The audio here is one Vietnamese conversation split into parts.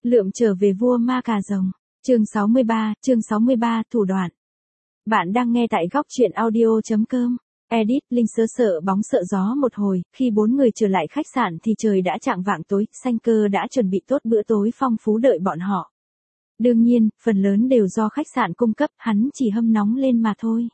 Lượm trở về vua ma cà rồng. Chương 63, thủ đoạn. Bạn đang nghe tại góc truyện audio.com. Edit, Linh sợ bóng sợ gió một hồi, khi bốn người trở lại khách sạn thì trời đã chạng vạng tối, Sanh Cơ đã chuẩn bị tốt bữa tối phong phú đợi bọn họ. Đương nhiên, phần lớn đều do khách sạn cung cấp, hắn chỉ hâm nóng lên mà thôi.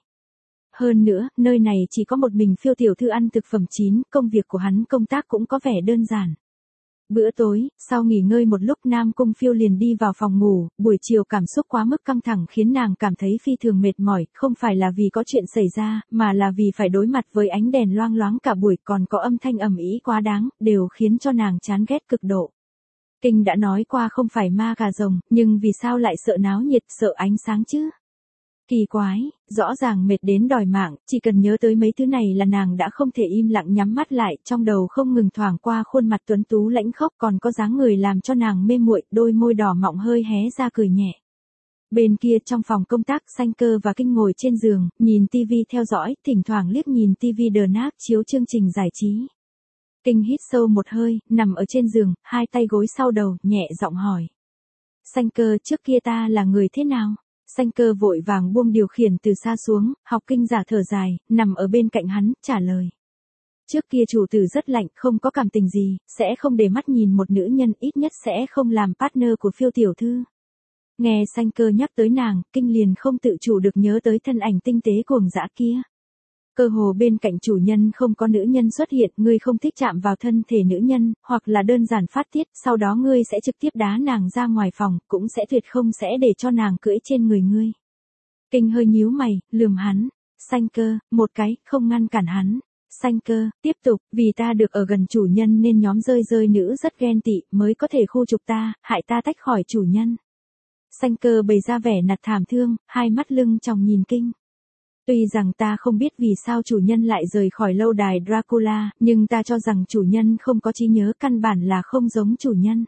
Hơn nữa, nơi này chỉ có một mình Phiêu tiểu thư ăn thực phẩm chín, công việc của hắn công tác cũng có vẻ đơn giản. Bữa tối, sau nghỉ ngơi một lúc Nam Cung Phiêu liền đi vào phòng ngủ, buổi chiều cảm xúc quá mức căng thẳng khiến nàng cảm thấy phi thường mệt mỏi, không phải là vì có chuyện xảy ra, mà là vì phải đối mặt với ánh đèn loang loáng cả buổi còn có âm thanh ầm ĩ quá đáng, đều khiến cho nàng chán ghét cực độ. Kinh đã nói qua không phải ma cà rồng, nhưng vì sao lại sợ náo nhiệt, sợ ánh sáng chứ? Kỳ quái, rõ ràng mệt đến đòi mạng, chỉ cần nhớ tới mấy thứ này là nàng đã không thể im lặng nhắm mắt lại, trong đầu không ngừng thoảng qua khuôn mặt tuấn tú lãnh khốc còn có dáng người làm cho nàng mê muội, đôi môi đỏ mọng hơi hé ra cười nhẹ. Bên kia trong phòng công tác Sanh Cơ và Kinh ngồi trên giường, nhìn tivi theo dõi, thỉnh thoảng liếc nhìn tivi The Nap chiếu chương trình giải trí. Kinh hít sâu một hơi, nằm ở trên giường, hai tay gối sau đầu, nhẹ giọng hỏi. Sanh Cơ, trước kia ta là người thế nào? Sanh Cơ vội vàng buông điều khiển từ xa xuống, học Kinh giả thở dài, nằm ở bên cạnh hắn, trả lời. Trước kia chủ tử rất lạnh, không có cảm tình gì, sẽ không để mắt nhìn một nữ nhân, ít nhất sẽ không làm partner của Phiêu tiểu thư. Nghe Sanh Cơ nhắc tới nàng, Kinh liền không tự chủ được nhớ tới thân ảnh tinh tế cuồng dã kia. Cơ hồ bên cạnh chủ nhân không có nữ nhân xuất hiện, ngươi không thích chạm vào thân thể nữ nhân, hoặc là đơn giản phát tiết, sau đó ngươi sẽ trực tiếp đá nàng ra ngoài phòng, cũng sẽ tuyệt không sẽ để cho nàng cưỡi trên người ngươi. Kinh hơi nhíu mày, lườm hắn. Sanh Cơ, một cái, không ngăn cản hắn. Sanh Cơ, tiếp tục, vì ta được ở gần chủ nhân nên nhóm rơi nữ rất ghen tị, mới có thể khu trục ta, hại ta tách khỏi chủ nhân. Sanh Cơ bày ra vẻ nạt thảm thương, hai mắt lưng tròng nhìn Kinh. Tuy rằng ta không biết vì sao chủ nhân lại rời khỏi lâu đài Dracula, nhưng ta cho rằng chủ nhân không có trí nhớ, căn bản là không giống chủ nhân.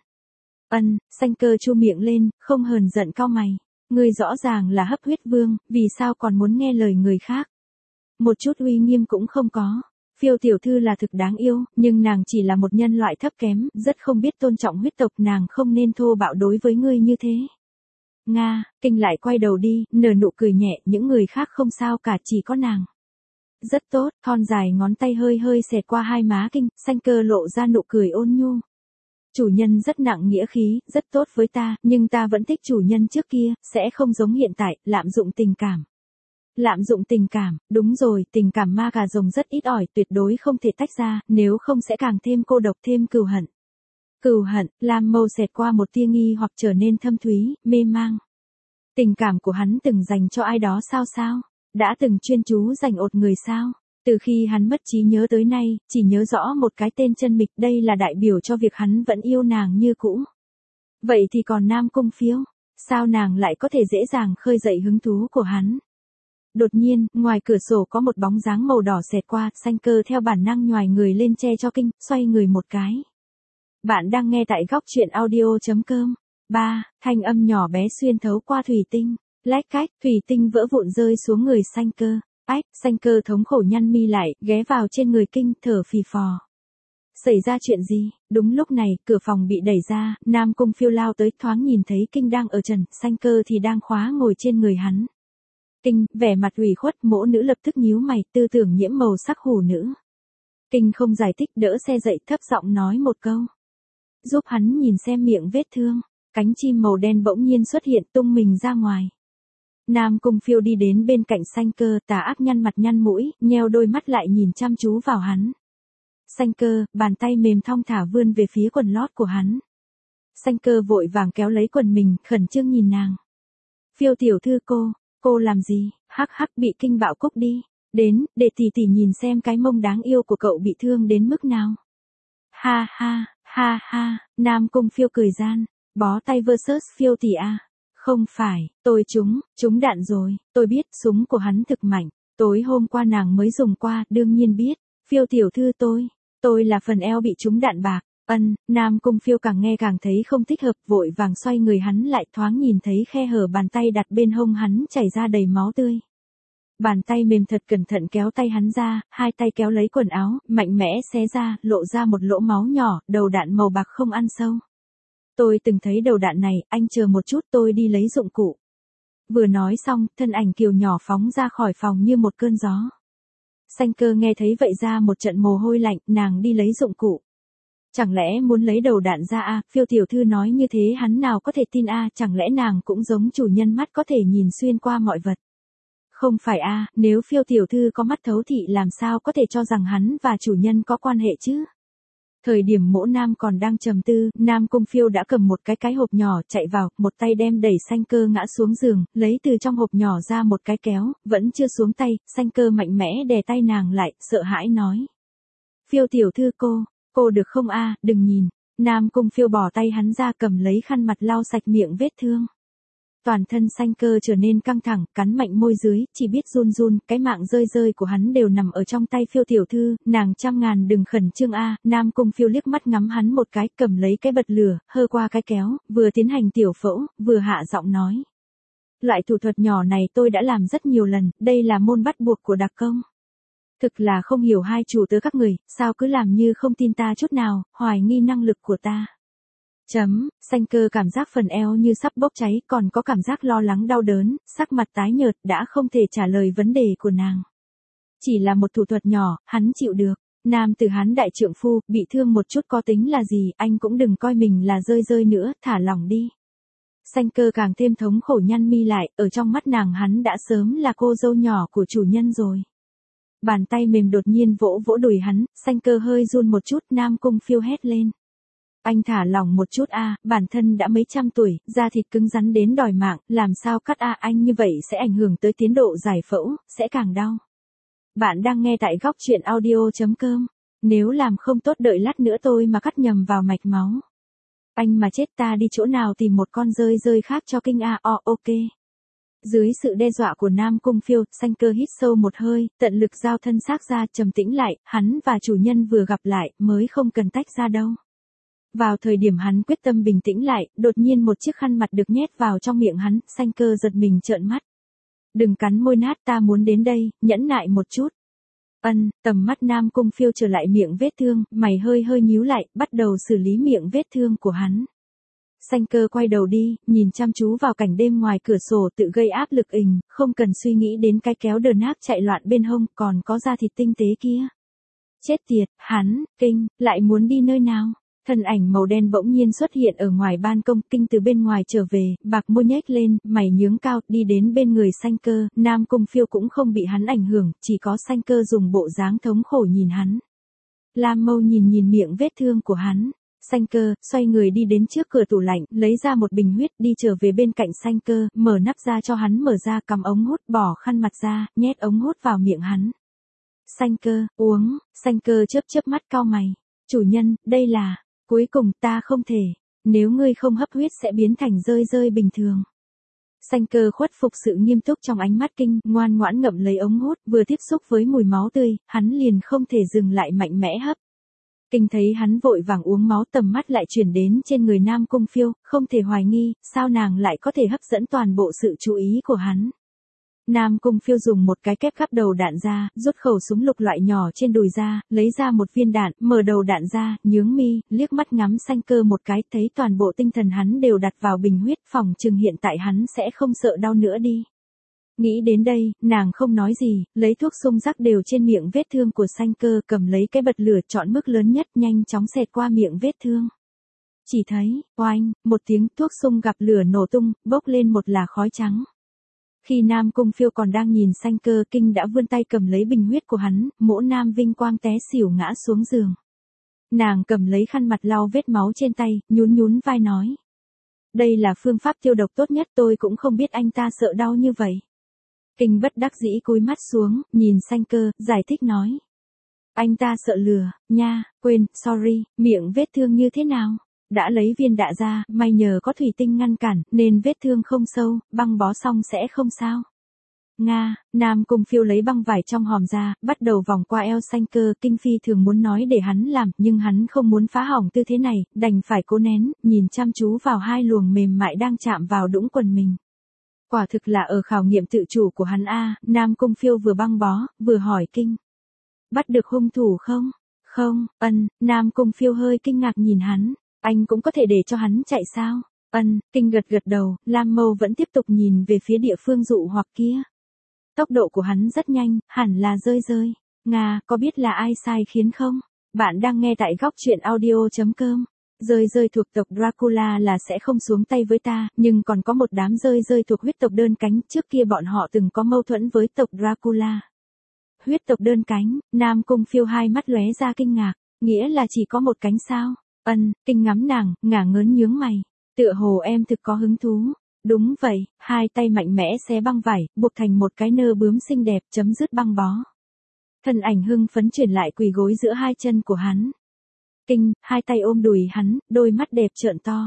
Sanh Cơ chu miệng lên, không hờn giận cau mày. Ngươi rõ ràng là hấp huyết vương, vì sao còn muốn nghe lời người khác? Một chút uy nghiêm cũng không có. Phiêu tiểu thư là thực đáng yêu, nhưng nàng chỉ là một nhân loại thấp kém, rất không biết tôn trọng huyết tộc, nàng không nên thô bạo đối với ngươi như thế. Nga, Kinh lại quay đầu đi, nở nụ cười nhẹ, những người khác không sao cả, chỉ có nàng. Rất tốt, thon dài ngón tay hơi xẹt qua hai má Kinh, Sanh Cơ lộ ra nụ cười ôn nhu. Chủ nhân rất nặng nghĩa khí, rất tốt với ta, nhưng ta vẫn thích chủ nhân trước kia, sẽ không giống hiện tại, lạm dụng tình cảm. Lạm dụng tình cảm, đúng rồi, tình cảm ma cà rồng rất ít ỏi, tuyệt đối không thể tách ra, nếu không sẽ càng thêm cô độc, thêm cừu hận. Cừu hận, lam mâu xẹt qua một tia nghi hoặc trở nên thâm thúy, mê mang. Tình cảm của hắn từng dành cho ai đó sao? Đã từng chuyên chú dành ột người sao? Từ khi hắn mất trí nhớ tới nay, chỉ nhớ rõ một cái tên Chân Mịch, đây là đại biểu cho việc hắn vẫn yêu nàng như cũ. Vậy thì còn Nam Cung Phiêu, sao nàng lại có thể dễ dàng khơi dậy hứng thú của hắn? Đột nhiên, ngoài cửa sổ có một bóng dáng màu đỏ xẹt qua, Sanh Cơ theo bản năng nhoài người lên che cho Kinh, xoay người một cái. Bạn đang nghe tại góc truyện audio.com. 3. Thanh âm nhỏ bé xuyên thấu qua thủy tinh. Lách cách, thủy tinh vỡ vụn rơi xuống người Sanh Cơ. Sanh Cơ thống khổ nhăn mi lại, ghé vào trên người Kinh, thở phì phò. Xảy ra chuyện gì? Đúng lúc này, cửa phòng bị đẩy ra, Nam Cung Phiêu lao tới, thoáng nhìn thấy Kinh đang ở trần, Sanh Cơ thì đang khóa ngồi trên người hắn. Kinh, vẻ mặt ủy khuất, mỗ nữ lập tức nhíu mày, tư tưởng nhiễm màu sắc hủ nữ. Kinh không giải thích, đỡ xe dậy, thấp giọng nói một câu. Giúp hắn nhìn xem miệng vết thương. Cánh chim màu đen bỗng nhiên xuất hiện, tung mình ra ngoài. Nam Cung Phiêu đi đến bên cạnh Sanh Cơ, tà ác nhăn mặt nhăn mũi, nheo đôi mắt lại nhìn chăm chú vào hắn. Sanh Cơ, bàn tay mềm thong thả vươn về phía quần lót của hắn. Sanh Cơ vội vàng kéo lấy quần mình, khẩn trương nhìn nàng. Phiêu tiểu thư cô làm gì? Hắc bị Kinh bạo cúc đi. Đến, để tỷ nhìn xem cái mông đáng yêu của cậu bị thương đến mức nào. Ha ha, Nam Cung Phiêu cười gian. Bó tay versus Phiêu tỷ à? Không phải, tôi trúng đạn rồi, tôi biết súng của hắn thực mạnh, tối hôm qua nàng mới dùng qua, đương nhiên biết, Phiêu tiểu thư tôi là phần eo bị trúng đạn bạc. Nam Cung Phiêu càng nghe càng thấy không thích hợp, vội vàng xoay người hắn lại, thoáng nhìn thấy khe hở bàn tay đặt bên hông hắn chảy ra đầy máu tươi. Bàn tay mềm thật cẩn thận kéo tay hắn ra, hai tay kéo lấy quần áo, mạnh mẽ xé ra, lộ ra một lỗ máu nhỏ, đầu đạn màu bạc không ăn sâu. Tôi từng thấy đầu đạn này, anh chờ một chút tôi đi lấy dụng cụ. Vừa nói xong, thân ảnh Kiều nhỏ phóng ra khỏi phòng như một cơn gió. Sanh Cơ nghe thấy vậy ra một trận mồ hôi lạnh, nàng đi lấy dụng cụ. Chẳng lẽ muốn lấy đầu đạn ra à, Phiêu tiểu thư nói như thế hắn nào có thể tin à, chẳng lẽ nàng cũng giống chủ nhân mắt có thể nhìn xuyên qua mọi vật. Không phải à, nếu Phiêu tiểu thư có mắt thấu thị làm sao có thể cho rằng hắn và chủ nhân có quan hệ chứ. Thời điểm Mỗ Nam còn đang trầm tư, Nam Cung Phiêu đã cầm một cái hộp nhỏ chạy vào, một tay đem đẩy Sanh Cơ ngã xuống giường, lấy từ trong hộp nhỏ ra một cái kéo, vẫn chưa xuống tay, Sanh Cơ mạnh mẽ đè tay nàng lại, sợ hãi nói. Phiêu tiểu thư cô được không a, đừng nhìn. Nam Cung Phiêu bỏ tay hắn ra cầm lấy khăn mặt lau sạch miệng vết thương. Toàn thân Sanh Cơ trở nên căng thẳng, cắn mạnh môi dưới, chỉ biết run run, cái mạng rơi rơi của hắn đều nằm ở trong tay Phiêu tiểu thư, nàng trăm ngàn đừng khẩn trương a. Nam Cung Phiêu liếc mắt ngắm hắn một cái, cầm lấy cái bật lửa, hơ qua cái kéo, vừa tiến hành tiểu phẫu, vừa hạ giọng nói. Loại thủ thuật nhỏ này tôi đã làm rất nhiều lần, đây là môn bắt buộc của đặc công. Thực là không hiểu hai chủ tớ các người, sao cứ làm như không tin ta chút nào, hoài nghi năng lực của ta. Sanh Cơ cảm giác phần eo như sắp bốc cháy, còn có cảm giác lo lắng đau đớn, sắc mặt tái nhợt đã không thể trả lời vấn đề của nàng. Chỉ là một thủ thuật nhỏ, hắn chịu được. Nam tử hắn đại trượng phu, bị thương một chút có tính là gì, anh cũng đừng coi mình là rơi rơi nữa, thả lỏng đi. Sanh Cơ càng thêm thống khổ nhăn mi lại, ở trong mắt nàng hắn đã sớm là cô dâu nhỏ của chủ nhân rồi. Bàn tay mềm đột nhiên vỗ vỗ đùi hắn, Sanh Cơ hơi run một chút, Nam Cung Phiêu hét lên. Anh thả lỏng một chút a, bản thân đã mấy trăm tuổi, da thịt cứng rắn đến đòi mạng, làm sao cắt a, anh như vậy sẽ ảnh hưởng tới tiến độ giải phẫu, sẽ càng đau. Bạn đang nghe tại góc truyện audio.com. Nếu làm không tốt đợi lát nữa tôi mà cắt nhầm vào mạch máu. Anh mà chết ta đi chỗ nào tìm một con rơi rơi khác cho kinh a, ok. Dưới sự đe dọa của Nam Cung Phiêu, Sanh Cơ hít sâu một hơi, tận lực giao thân xác ra, trầm tĩnh lại, hắn và chủ nhân vừa gặp lại, mới không cần tách ra đâu. Vào thời điểm hắn quyết tâm bình tĩnh lại, đột nhiên một chiếc khăn mặt được nhét vào trong miệng hắn, Sanh Cơ giật mình trợn mắt. Đừng cắn môi nát, ta muốn đến đây, nhẫn nại một chút. Tầm mắt Nam Cung Phiêu trở lại miệng vết thương, mày hơi nhíu lại, bắt đầu xử lý miệng vết thương của hắn. Sanh Cơ quay đầu đi, nhìn chăm chú vào cảnh đêm ngoài cửa sổ tự gây áp lực không cần suy nghĩ đến cái kéo đờn áp chạy loạn bên hông, còn có da thịt tinh tế kia. Chết tiệt, hắn, Kinh, lại muốn đi nơi nào? Thân ảnh màu đen bỗng nhiên xuất hiện ở ngoài ban công, Kinh từ bên ngoài trở về, bạc môi nhếch lên, mày nhướng cao, đi đến bên người Sanh Cơ, Nam Cung Phiêu cũng không bị hắn ảnh hưởng, chỉ có Sanh Cơ dùng bộ dáng thống khổ nhìn hắn. Lam Mâu nhìn miệng vết thương của hắn. Sanh Cơ, xoay người đi đến trước cửa tủ lạnh, lấy ra một bình huyết, đi trở về bên cạnh Sanh Cơ, mở nắp ra cho hắn mở ra, cầm ống hút, bỏ khăn mặt ra, nhét ống hút vào miệng hắn. Sanh Cơ, uống, Sanh Cơ chớp mắt cau mày. Chủ nhân, đây là, cuối cùng ta không thể, nếu ngươi không hấp huyết sẽ biến thành rơi rơi bình thường. Sanh Cơ khuất phục sự nghiêm túc trong ánh mắt Kinh, ngoan ngoãn ngậm lấy ống hút, vừa tiếp xúc với mùi máu tươi, hắn liền không thể dừng lại mạnh mẽ hấp. Kinh thấy hắn vội vàng uống máu, tầm mắt lại chuyển đến trên người Nam Cung Phiêu, không thể hoài nghi, sao nàng lại có thể hấp dẫn toàn bộ sự chú ý của hắn. Nam Cung Phiêu dùng một cái kép gắp đầu đạn ra, rút khẩu súng lục loại nhỏ trên đùi ra, lấy ra một viên đạn, mở đầu đạn ra, nhướng mi, liếc mắt ngắm Sanh Cơ một cái, thấy toàn bộ tinh thần hắn đều đặt vào bình huyết, phòng chừng hiện tại hắn sẽ không sợ đau nữa đi. Nghĩ đến đây, nàng không nói gì, lấy thuốc xung rắc đều trên miệng vết thương của Sanh Cơ, cầm lấy cái bật lửa chọn mức lớn nhất, nhanh chóng xẹt qua miệng vết thương. Chỉ thấy, oanh, một tiếng thuốc xung gặp lửa nổ tung, bốc lên một làn khói trắng. Khi Nam Cung Phiêu còn đang nhìn Sanh Cơ, Kinh đã vươn tay cầm lấy bình huyết của hắn, Mỗ Nam vinh quang té xỉu ngã xuống giường. Nàng cầm lấy khăn mặt lau vết máu trên tay, nhún vai nói. Đây là phương pháp tiêu độc tốt nhất, tôi cũng không biết anh ta sợ đau như vậy. Kinh bất đắc dĩ cúi mắt xuống, nhìn Sanh Cơ, giải thích nói. Anh ta sợ lừa, nha, quên, sorry, miệng vết thương như thế nào? Đã lấy viên đạn ra, may nhờ có thủy tinh ngăn cản, nên vết thương không sâu, băng bó xong sẽ không sao. Nga, Nam Cung Phiêu lấy băng vải trong hòm ra, bắt đầu vòng qua eo Sanh Cơ, Kinh phi thường muốn nói để hắn làm, nhưng hắn không muốn phá hỏng tư thế này, đành phải cố nén, nhìn chăm chú vào hai luồng mềm mại đang chạm vào đũng quần mình. Quả thực là ở khảo nghiệm tự chủ của hắn a. Nam Cung Phiêu vừa băng bó, vừa hỏi Kinh. Bắt được hung thủ không? Không, Nam Cung Phiêu hơi kinh ngạc nhìn hắn. Anh cũng có thể để cho hắn chạy sao? Kinh gật gật đầu, Lam Mâu vẫn tiếp tục nhìn về phía địa phương dụ hoặc kia. Tốc độ của hắn rất nhanh, hẳn là rơi. Nga, có biết là ai sai khiến không? Bạn đang nghe tại góc truyện audio.com. Rơi thuộc tộc Dracula là sẽ không xuống tay với ta, nhưng còn có một đám rơi thuộc huyết tộc đơn cánh, trước kia bọn họ từng có mâu thuẫn với tộc Dracula. Huyết tộc đơn cánh, Nam Cung Phiêu hai mắt lóe ra kinh ngạc, nghĩa là chỉ có một cánh sao? Kinh ngắm nàng, ngả ngớn nhướng mày. Tựa hồ em thực có hứng thú. Đúng vậy, hai tay mạnh mẽ xé băng vải, buộc thành một cái nơ bướm xinh đẹp, chấm dứt băng bó. Thân ảnh hưng phấn chuyển lại quỳ gối giữa hai chân của hắn. Kinh, hai tay ôm đùi hắn, đôi mắt đẹp trợn to.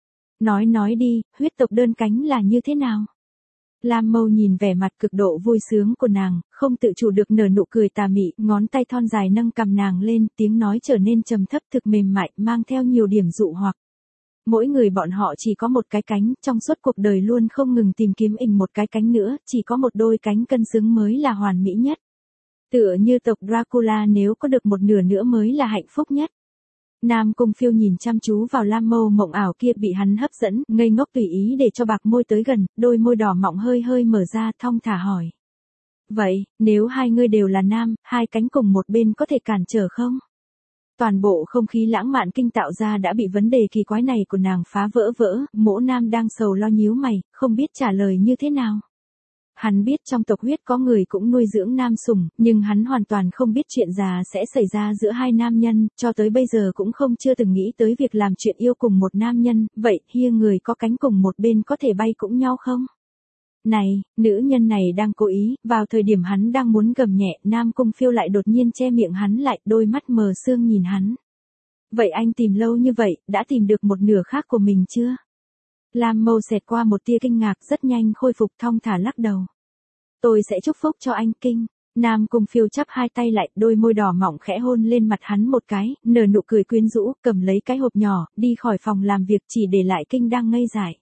Nói đi, huyết tộc đơn cánh là như thế nào? Lam Mâu nhìn vẻ mặt cực độ vui sướng của nàng, không tự chủ được nở nụ cười tà mị, ngón tay thon dài nâng cầm nàng lên, tiếng nói trở nên trầm thấp thực mềm mại, mang theo nhiều điểm dụ hoặc. Mỗi người bọn họ chỉ có một cái cánh, trong suốt cuộc đời luôn không ngừng tìm kiếm một cái cánh nữa, chỉ có một đôi cánh cân xứng mới là hoàn mỹ nhất. Tựa như tộc Dracula nếu có được một nửa nữa mới là hạnh phúc nhất. Nam Cung Phiêu nhìn chăm chú vào Lam Mâu mộng ảo kia bị hắn hấp dẫn, ngây ngốc tùy ý để cho bạc môi tới gần, đôi môi đỏ mọng hơi mở ra thong thả hỏi. Vậy, nếu hai ngươi đều là nam, hai cánh cùng một bên có thể cản trở không? Toàn bộ không khí lãng mạn kinh tạo ra đã bị vấn đề kỳ quái này của nàng phá vỡ, Mỗ Nam đang sầu lo nhíu mày, không biết trả lời như thế nào. Hắn biết trong tộc huyết có người cũng nuôi dưỡng nam sủng, nhưng hắn hoàn toàn không biết chuyện già sẽ xảy ra giữa hai nam nhân, cho tới bây giờ cũng chưa từng nghĩ tới việc làm chuyện yêu cùng một nam nhân, vậy người có cánh cùng một bên có thể bay cũng nhau không? Này, nữ nhân này đang cố ý, vào thời điểm hắn đang muốn gầm nhẹ, Nam Cung Phiêu lại đột nhiên che miệng hắn lại, đôi mắt mờ sương nhìn hắn. Vậy anh tìm lâu như vậy, đã tìm được một nửa khác của mình chưa? Lam Mâu xẹt qua một tia kinh ngạc, rất nhanh khôi phục thong thả lắc đầu. Tôi sẽ chúc phúc cho anh Kinh. Nam Cung Phiêu chắp hai tay lại, đôi môi đỏ mỏng khẽ hôn lên mặt hắn một cái, nở nụ cười quyến rũ, cầm lấy cái hộp nhỏ, đi khỏi phòng làm việc chỉ để lại Kinh đang ngây dại.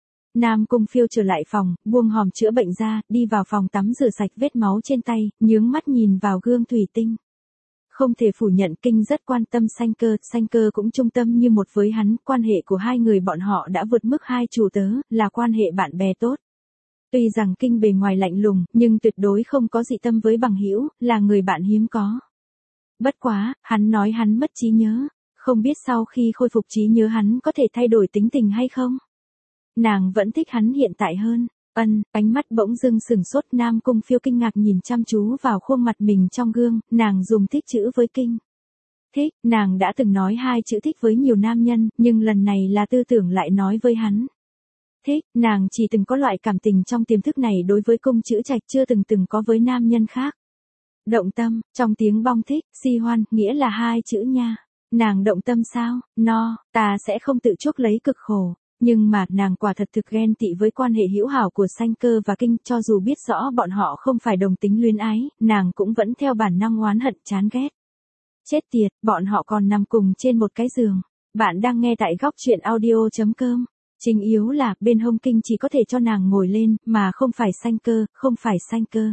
Nam Cung Phiêu trở lại phòng, buông hòm chữa bệnh ra, đi vào phòng tắm rửa sạch vết máu trên tay, nhướng mắt nhìn vào gương thủy tinh. Không thể phủ nhận Kinh rất quan tâm Sanh Cơ cũng trung tâm như một với hắn, quan hệ của hai người bọn họ đã vượt mức hai chủ tớ, là quan hệ bạn bè tốt. Tuy rằng Kinh bề ngoài lạnh lùng, nhưng tuyệt đối không có dị tâm với bằng hữu, là người bạn hiếm có. Bất quá, hắn nói hắn mất trí nhớ, không biết sau khi khôi phục trí nhớ hắn có thể thay đổi tính tình hay không? Nàng vẫn thích hắn hiện tại hơn. Ánh mắt bỗng dưng sửng sốt, Nam Cung Phiêu kinh ngạc nhìn chăm chú vào khuôn mặt mình trong gương, nàng dùng thích chữ với Kinh. Thích, nàng đã từng nói hai chữ thích với nhiều nam nhân, nhưng lần này là tư tưởng lại nói với hắn. Thích, nàng chỉ từng có loại cảm tình trong tiềm thức này đối với Cung Chữ Trạch, chưa từng có với nam nhân khác. Động tâm, trong tiếng bong thích, si hoan, nghĩa là hai chữ nha. Nàng động tâm sao? No, ta sẽ không tự chuốc lấy cực khổ. Nhưng mà, nàng quả thật thực ghen tị với quan hệ hữu hảo của Sanh Cơ và Kinh, cho dù biết rõ bọn họ không phải đồng tính luyến ái, nàng cũng vẫn theo bản năng oán hận chán ghét. Chết tiệt, bọn họ còn nằm cùng trên một cái giường. Bạn đang nghe tại góc truyện audio.com. Chính yếu là, bên hông Kinh chỉ có thể cho nàng ngồi lên, mà không phải Sanh Cơ.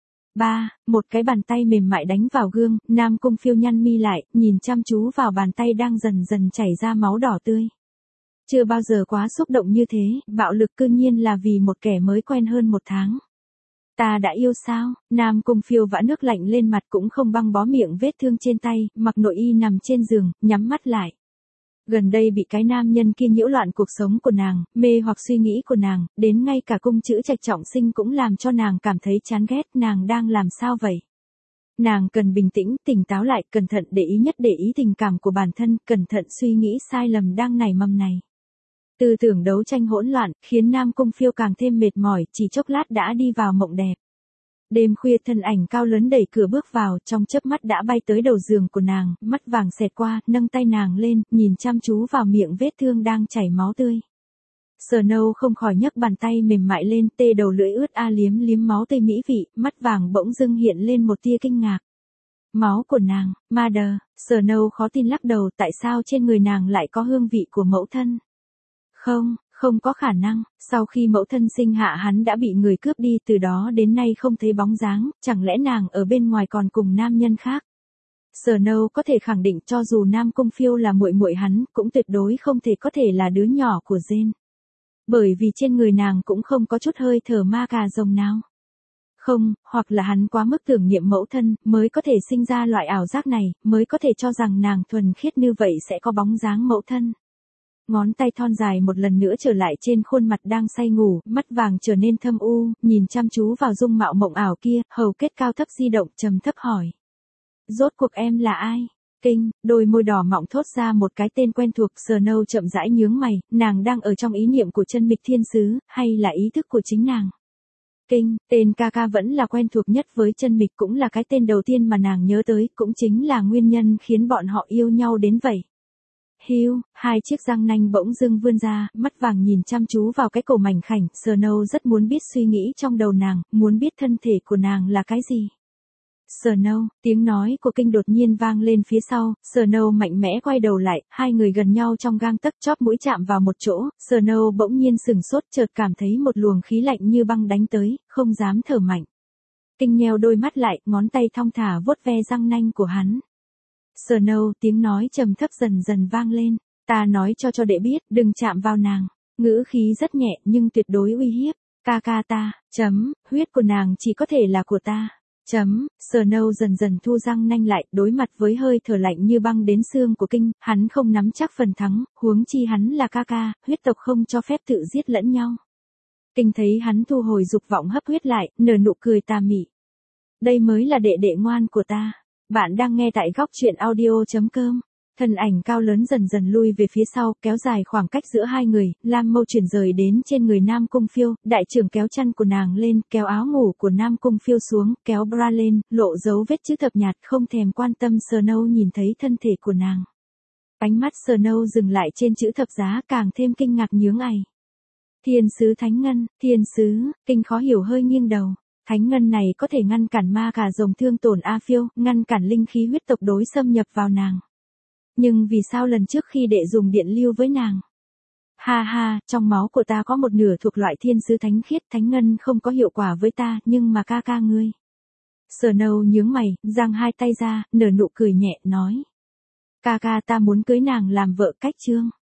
Một cái bàn tay mềm mại đánh vào gương, Nam Cung Phiêu nhăn mi lại, nhìn chăm chú vào bàn tay đang dần dần chảy ra máu đỏ tươi. Chưa bao giờ quá xúc động như thế, bạo lực cư nhiên là vì một kẻ mới quen hơn một tháng. Ta đã yêu sao? Nam Cung Phiêu vã nước lạnh lên mặt cũng không băng bó miệng vết thương trên tay, mặc nội y nằm trên giường, nhắm mắt lại. Gần đây bị cái nam nhân kia nhiễu loạn cuộc sống của nàng, mê hoặc suy nghĩ của nàng, đến ngay cả Cung Chữ Trạch trọng sinh cũng làm cho nàng cảm thấy chán ghét, nàng đang làm sao vậy? Nàng cần bình tĩnh, tỉnh táo lại, cẩn thận để ý tình cảm của bản thân, cẩn thận suy nghĩ sai lầm đang nảy mầm này. Tư tưởng đấu tranh hỗn loạn, khiến Nam Cung Phiêu càng thêm mệt mỏi, chỉ chốc lát đã đi vào mộng đẹp. Đêm khuya thân ảnh cao lớn đẩy cửa bước vào, trong chớp mắt đã bay tới đầu giường của nàng, mắt vàng xẹt qua, nâng tay nàng lên, nhìn chăm chú vào miệng vết thương đang chảy máu tươi. Snow không khỏi nhấc bàn tay mềm mại lên, tê đầu lưỡi ướt liếm máu tươi mỹ vị, mắt vàng bỗng dưng hiện lên một tia kinh ngạc. Máu của nàng, Mother, Snow khó tin lắc đầu, tại sao trên người nàng lại có hương vị của mẫu thân? Không có khả năng, sau khi mẫu thân sinh hạ hắn đã bị người cướp đi, từ đó đến nay không thấy bóng dáng, chẳng lẽ nàng ở bên ngoài còn cùng nam nhân khác? Snow có thể khẳng định cho dù Nam Cung Phiêu là muội muội hắn, cũng tuyệt đối không thể có thể là đứa nhỏ của Jane. Bởi vì trên người nàng cũng không có chút hơi thở ma cà rồng nào. Không, hoặc là hắn quá mức tưởng niệm mẫu thân, mới có thể sinh ra loại ảo giác này, mới có thể cho rằng nàng thuần khiết như vậy sẽ có bóng dáng mẫu thân. Ngón tay thon dài một lần nữa trở lại trên khuôn mặt đang say ngủ, mắt vàng trở nên thâm u, nhìn chăm chú vào dung mạo mộng ảo kia, hầu kết cao thấp di động trầm thấp hỏi. Rốt cuộc em là ai? Kinh, đôi môi đỏ mọng thốt ra một cái tên quen thuộc. Snow chậm rãi nhướng mày, nàng đang ở trong ý niệm của chân mịch thiên sứ, hay là ý thức của chính nàng? Kinh, tên ca ca vẫn là quen thuộc nhất với chân mịch, cũng là cái tên đầu tiên mà nàng nhớ tới, cũng chính là nguyên nhân khiến bọn họ yêu nhau đến vậy. Hiu, hai chiếc răng nanh bỗng dưng vươn ra, mắt vàng nhìn chăm chú vào cái cổ mảnh khảnh. Snow rất muốn biết suy nghĩ trong đầu nàng, muốn biết thân thể của nàng là cái gì. Snow, tiếng nói của Kinh đột nhiên vang lên phía sau. Snow mạnh mẽ quay đầu lại, hai người gần nhau trong gang tấc, chóp mũi chạm vào một chỗ. Snow bỗng nhiên sừng sốt, chợt cảm thấy một luồng khí lạnh như băng đánh tới, không dám thở mạnh. Kinh nheo đôi mắt lại, ngón tay thong thả vuốt ve răng nanh của hắn. Snow, tiếng nói trầm thấp dần dần vang lên. Ta nói cho đệ biết, đừng chạm vào nàng. Ngữ khí rất nhẹ nhưng tuyệt đối uy hiếp. Ca ca ta, huyết của nàng chỉ có thể là của ta. Snow dần dần thu răng nanh lại, đối mặt với hơi thở lạnh như băng đến xương của Kinh, hắn không nắm chắc phần thắng, huống chi hắn là ca ca, huyết tộc không cho phép tự giết lẫn nhau. Kinh thấy hắn thu hồi dục vọng hấp huyết lại, nở nụ cười tà mị. Đây mới là đệ đệ ngoan của ta. Bạn đang nghe tại góc truyện audio.com. Thân ảnh cao lớn dần dần lui về phía sau, kéo dài khoảng cách giữa hai người, Lam Mâu chuyển rời đến trên người Nam Cung Phiêu, đại trưởng kéo chăn của nàng lên, kéo áo ngủ của Nam Cung Phiêu xuống, kéo bra lên, lộ dấu vết chữ thập nhạt, không thèm quan tâm Snow nhìn thấy thân thể của nàng. Ánh mắt Snow dừng lại trên chữ thập giá, càng thêm kinh ngạc nhướng mày. Thiên sứ Thánh Ngân, thiên sứ, Kinh khó hiểu hơi nghiêng đầu. Thánh Ngân này có thể ngăn cản ma cà rồng thương tổn A Phiêu, ngăn cản linh khí huyết tộc đối xâm nhập vào nàng. Nhưng vì sao lần trước khi đệ dùng điện lưu với nàng? Ha ha, trong máu của ta có một nửa thuộc loại thiên sứ thánh khiết, Thánh Ngân không có hiệu quả với ta, nhưng mà ca ca ngươi. Snow nhướng mày, giang hai tay ra, nở nụ cười nhẹ, nói. Ca ca ta muốn cưới nàng làm vợ cách chương.